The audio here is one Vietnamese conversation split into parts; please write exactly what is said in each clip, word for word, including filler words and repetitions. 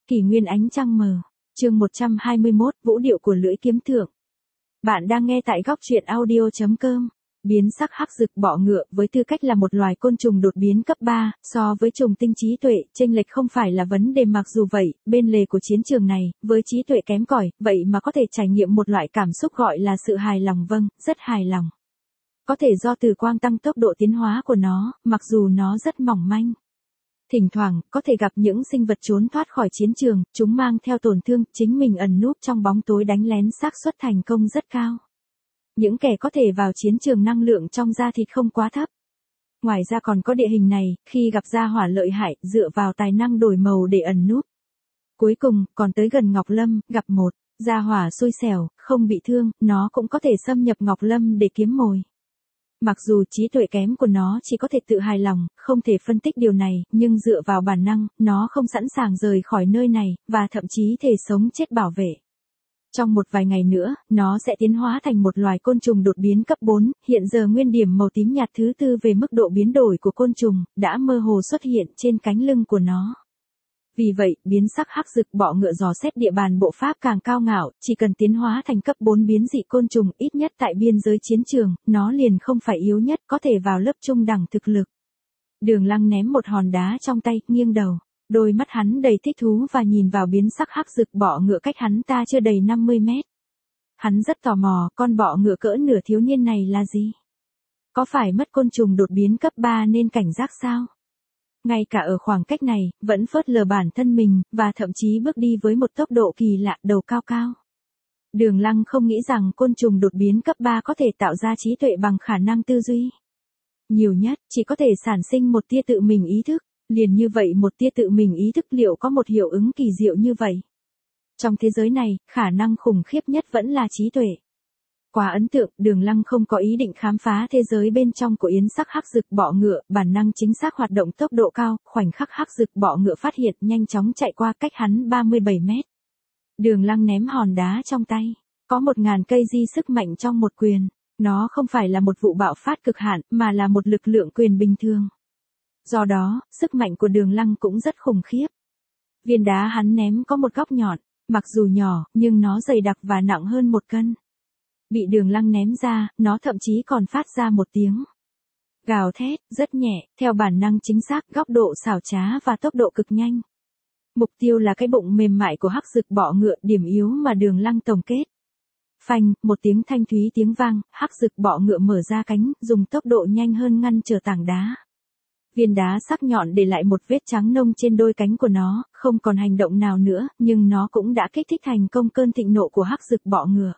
Kỷ nguyên ánh trăng mờ. Chương một trăm hai mươi mốt, vũ điệu của lưỡi kiếm thượng. Bạn đang nghe tại góc truyện audio chấm com. Biến sắc hắc dực bọ ngựa với tư cách là một loài côn trùng đột biến cấp ba, so với trùng tinh trí tuệ, chênh lệch không phải là vấn đề. Mặc dù vậy, bên lề của chiến trường này, với trí tuệ kém cỏi, vậy mà có thể trải nghiệm một loại cảm xúc gọi là sự hài lòng. Vâng, rất hài lòng. Có thể do từ quang tăng tốc độ tiến hóa của nó, mặc dù nó rất mỏng manh. Thỉnh thoảng, có thể gặp những sinh vật trốn thoát khỏi chiến trường, chúng mang theo tổn thương, chính mình ẩn núp trong bóng tối đánh lén, xác suất thành công rất cao. Những kẻ có thể vào chiến trường năng lượng trong da thịt không quá thấp. Ngoài ra còn có địa hình này, khi gặp gia hỏa lợi hại, dựa vào tài năng đổi màu để ẩn núp. Cuối cùng, còn tới gần Ngọc Lâm, gặp một gia hỏa xui xẻo, không bị thương, nó cũng có thể xâm nhập Ngọc Lâm để kiếm mồi. Mặc dù trí tuệ kém của nó chỉ có thể tự hài lòng, không thể phân tích điều này, nhưng dựa vào bản năng, nó không sẵn sàng rời khỏi nơi này, và thậm chí thể sống chết bảo vệ. Trong một vài ngày nữa, nó sẽ tiến hóa thành một loài côn trùng đột biến cấp bốn, hiện giờ nguyên điểm màu tím nhạt thứ tư về mức độ biến đổi của côn trùng, đã mơ hồ xuất hiện trên cánh lưng của nó. Vì vậy, biến sắc hắc dực bọ ngựa dò xét địa bàn bộ pháp càng cao ngạo, chỉ cần tiến hóa thành cấp bốn biến dị côn trùng ít nhất tại biên giới chiến trường, nó liền không phải yếu nhất, có thể vào lớp trung đẳng thực lực. Đường Lăng ném một hòn đá trong tay, nghiêng đầu. Đôi mắt hắn đầy thích thú và nhìn vào biến sắc hắc dực bọ ngựa cách hắn ta chưa đầy năm mươi mét. Hắn rất tò mò, con bọ ngựa cỡ nửa thiếu niên này là gì? Có phải mất côn trùng đột biến cấp ba nên cảnh giác sao? Ngay cả ở khoảng cách này, vẫn phớt lờ bản thân mình, và thậm chí bước đi với một tốc độ kỳ lạ, đầu cao cao. Đường Lăng không nghĩ rằng côn trùng đột biến cấp ba có thể tạo ra trí tuệ bằng khả năng tư duy. Nhiều nhất, chỉ có thể sản sinh một tia tự mình ý thức. Liền như vậy một tia tự mình ý thức liệu có một hiệu ứng kỳ diệu như vậy? Trong thế giới này, khả năng khủng khiếp nhất vẫn là trí tuệ. Quá ấn tượng, Đường Lăng không có ý định khám phá thế giới bên trong của yến sắc hắc dực bọ ngựa, bản năng chính xác hoạt động tốc độ cao, khoảnh khắc hắc dực bọ ngựa phát hiện nhanh chóng chạy qua cách hắn ba mươi bảy mét. Đường Lăng ném hòn đá trong tay, có một ngàn cây di sức mạnh trong một quyền, nó không phải là một vụ bạo phát cực hạn, mà là một lực lượng quyền bình thường. Do đó, sức mạnh của Đường Lăng cũng rất khủng khiếp. Viên đá hắn ném có một góc nhọn, mặc dù nhỏ, nhưng nó dày đặc và nặng hơn một cân. Bị Đường Lăng ném ra, nó thậm chí còn phát ra một tiếng gào thét, rất nhẹ, theo bản năng chính xác, góc độ xảo trá và tốc độ cực nhanh. Mục tiêu là cái bụng mềm mại của hắc dực bọ ngựa, điểm yếu mà Đường Lăng tổng kết. Phanh, một tiếng thanh thúy tiếng vang, hắc dực bọ ngựa mở ra cánh, dùng tốc độ nhanh hơn ngăn trở tảng đá. Viên đá sắc nhọn để lại một vết trắng nông trên đôi cánh của nó, không còn hành động nào nữa, nhưng nó cũng đã kích thích thành công cơn thịnh nộ của hắc dực bọ ngựa.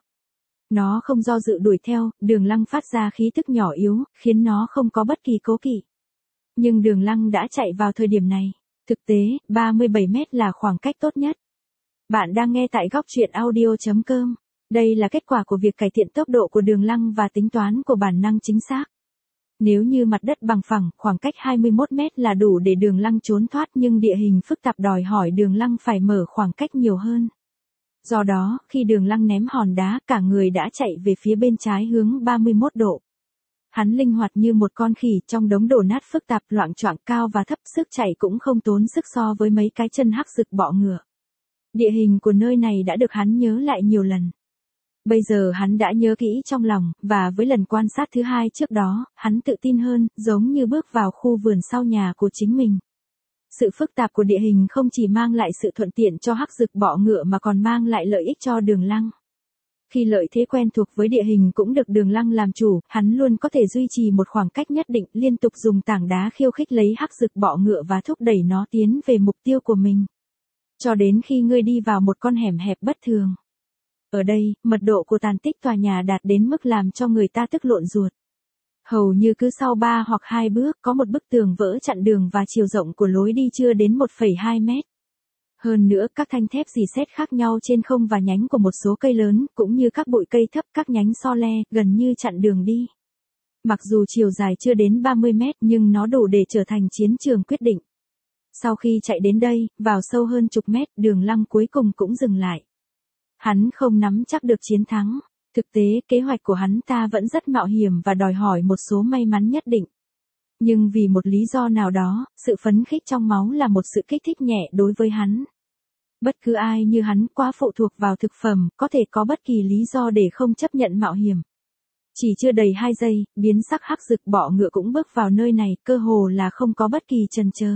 Nó không do dự đuổi theo, Đường Lăng phát ra khí tức nhỏ yếu, khiến nó không có bất kỳ cố kỵ. Nhưng Đường Lăng đã chạy vào thời điểm này. Thực tế, ba mươi bảy mét là khoảng cách tốt nhất. Bạn đang nghe tại góc truyện audio chấm com. Đây là kết quả của việc cải thiện tốc độ của Đường Lăng và tính toán của bản năng chính xác. Nếu như mặt đất bằng phẳng, khoảng cách hai mươi mốt mét là đủ để Đường Lăng trốn thoát, nhưng địa hình phức tạp đòi hỏi Đường Lăng phải mở khoảng cách nhiều hơn. Do đó, khi Đường Lăng ném hòn đá, cả người đã chạy về phía bên trái hướng ba mươi mốt độ. Hắn linh hoạt như một con khỉ trong đống đổ nát phức tạp, loạng choạng, cao và thấp, sức chạy cũng không tốn sức so với mấy cái chân hắc dực bọ ngựa. Địa hình của nơi này đã được hắn nhớ lại nhiều lần. Bây giờ hắn đã nhớ kỹ trong lòng, và với lần quan sát thứ hai trước đó, hắn tự tin hơn, giống như bước vào khu vườn sau nhà của chính mình. Sự phức tạp của địa hình không chỉ mang lại sự thuận tiện cho hắc dực bọ ngựa mà còn mang lại lợi ích cho Đường Lăng. Khi lợi thế quen thuộc với địa hình cũng được Đường Lăng làm chủ, hắn luôn có thể duy trì một khoảng cách nhất định, liên tục dùng tảng đá khiêu khích lấy hắc dực bọ ngựa và thúc đẩy nó tiến về mục tiêu của mình. Cho đến khi ngươi đi vào một con hẻm hẹp bất thường. Ở đây, mật độ của tàn tích tòa nhà đạt đến mức làm cho người ta tức lộn ruột. Hầu như cứ sau ba hoặc hai bước, có một bức tường vỡ chặn đường và chiều rộng của lối đi chưa đến một phẩy hai mét. Hơn nữa, các thanh thép rỉ sét khác nhau trên không và nhánh của một số cây lớn, cũng như các bụi cây thấp, các nhánh so le, gần như chặn đường đi. Mặc dù chiều dài chưa đến ba mươi mét, nhưng nó đủ để trở thành chiến trường quyết định. Sau khi chạy đến đây, vào sâu hơn chục mét, Đường Lăng cuối cùng cũng dừng lại. Hắn không nắm chắc được chiến thắng. Thực tế, kế hoạch của hắn ta vẫn rất mạo hiểm và đòi hỏi một số may mắn nhất định. Nhưng vì một lý do nào đó, sự phấn khích trong máu là một sự kích thích nhẹ đối với hắn. Bất cứ ai như hắn quá phụ thuộc vào thực phẩm, có thể có bất kỳ lý do để không chấp nhận mạo hiểm. Chỉ chưa đầy hai giây, biến sắc hắc dực bọ ngựa cũng bước vào nơi này, cơ hồ là không có bất kỳ chần chờ.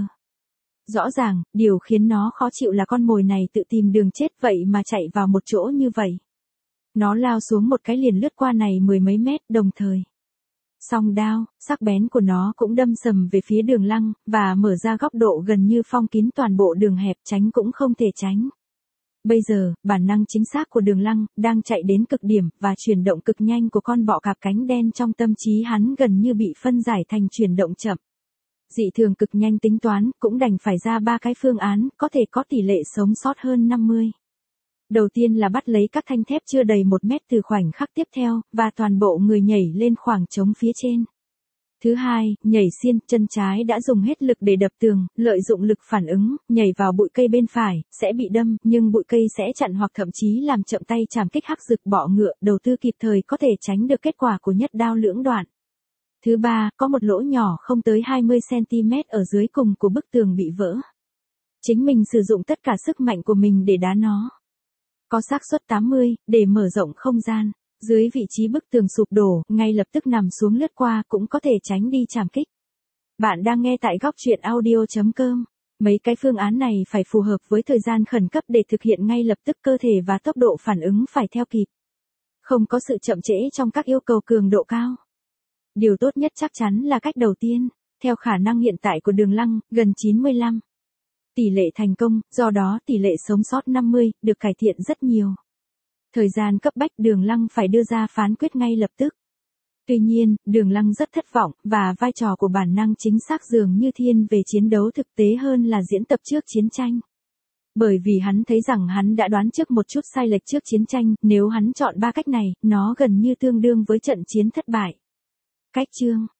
Rõ ràng, điều khiến nó khó chịu là con mồi này tự tìm đường chết vậy mà chạy vào một chỗ như vậy. Nó lao xuống một cái liền lướt qua này mười mấy mét đồng thời. Song đao, sắc bén của nó cũng đâm sầm về phía Đường Lăng, và mở ra góc độ gần như phong kín toàn bộ đường hẹp, tránh cũng không thể tránh. Bây giờ, bản năng chính xác của Đường Lăng, đang chạy đến cực điểm, và chuyển động cực nhanh của con bọ cạp cánh đen trong tâm trí hắn gần như bị phân giải thành chuyển động chậm. Dị thường cực nhanh tính toán, cũng đành phải ra ba cái phương án, có thể có tỷ lệ sống sót hơn năm mươi. Đầu tiên là bắt lấy các thanh thép chưa đầy một mét từ khoảnh khắc tiếp theo, và toàn bộ người nhảy lên khoảng trống phía trên. Thứ hai, nhảy xiên, chân trái đã dùng hết lực để đập tường, lợi dụng lực phản ứng, nhảy vào bụi cây bên phải, sẽ bị đâm, nhưng bụi cây sẽ chặn hoặc thậm chí làm chậm tay chạm kích hắc dực bọ ngựa, đầu tư kịp thời có thể tránh được kết quả của nhất đao lưỡng đoạn. Thứ ba, có một lỗ nhỏ không tới hai mươi xăng-ti-mét ở dưới cùng của bức tường bị vỡ. Chính mình sử dụng tất cả sức mạnh của mình để đá nó. Có xác suất tám mươi, để mở rộng không gian. Dưới vị trí bức tường sụp đổ, ngay lập tức nằm xuống lướt qua cũng có thể tránh đi chạm kích. Bạn đang nghe tại góc truyện audio chấm com. Mấy cái phương án này phải phù hợp với thời gian khẩn cấp để thực hiện ngay lập tức, cơ thể và tốc độ phản ứng phải theo kịp. Không có sự chậm trễ trong các yêu cầu cường độ cao. Điều tốt nhất chắc chắn là cách đầu tiên, theo khả năng hiện tại của Đường Lăng, gần chín mươi lăm. Tỷ lệ thành công, do đó tỷ lệ sống sót năm mươi, được cải thiện rất nhiều. Thời gian cấp bách, Đường Lăng phải đưa ra phán quyết ngay lập tức. Tuy nhiên, Đường Lăng rất thất vọng, và vai trò của bản năng chính xác dường như thiên về chiến đấu thực tế hơn là diễn tập trước chiến tranh. Bởi vì hắn thấy rằng hắn đã đoán trước một chút sai lệch trước chiến tranh, nếu hắn chọn ba cách này, nó gần như tương đương với trận chiến thất bại. Cách chương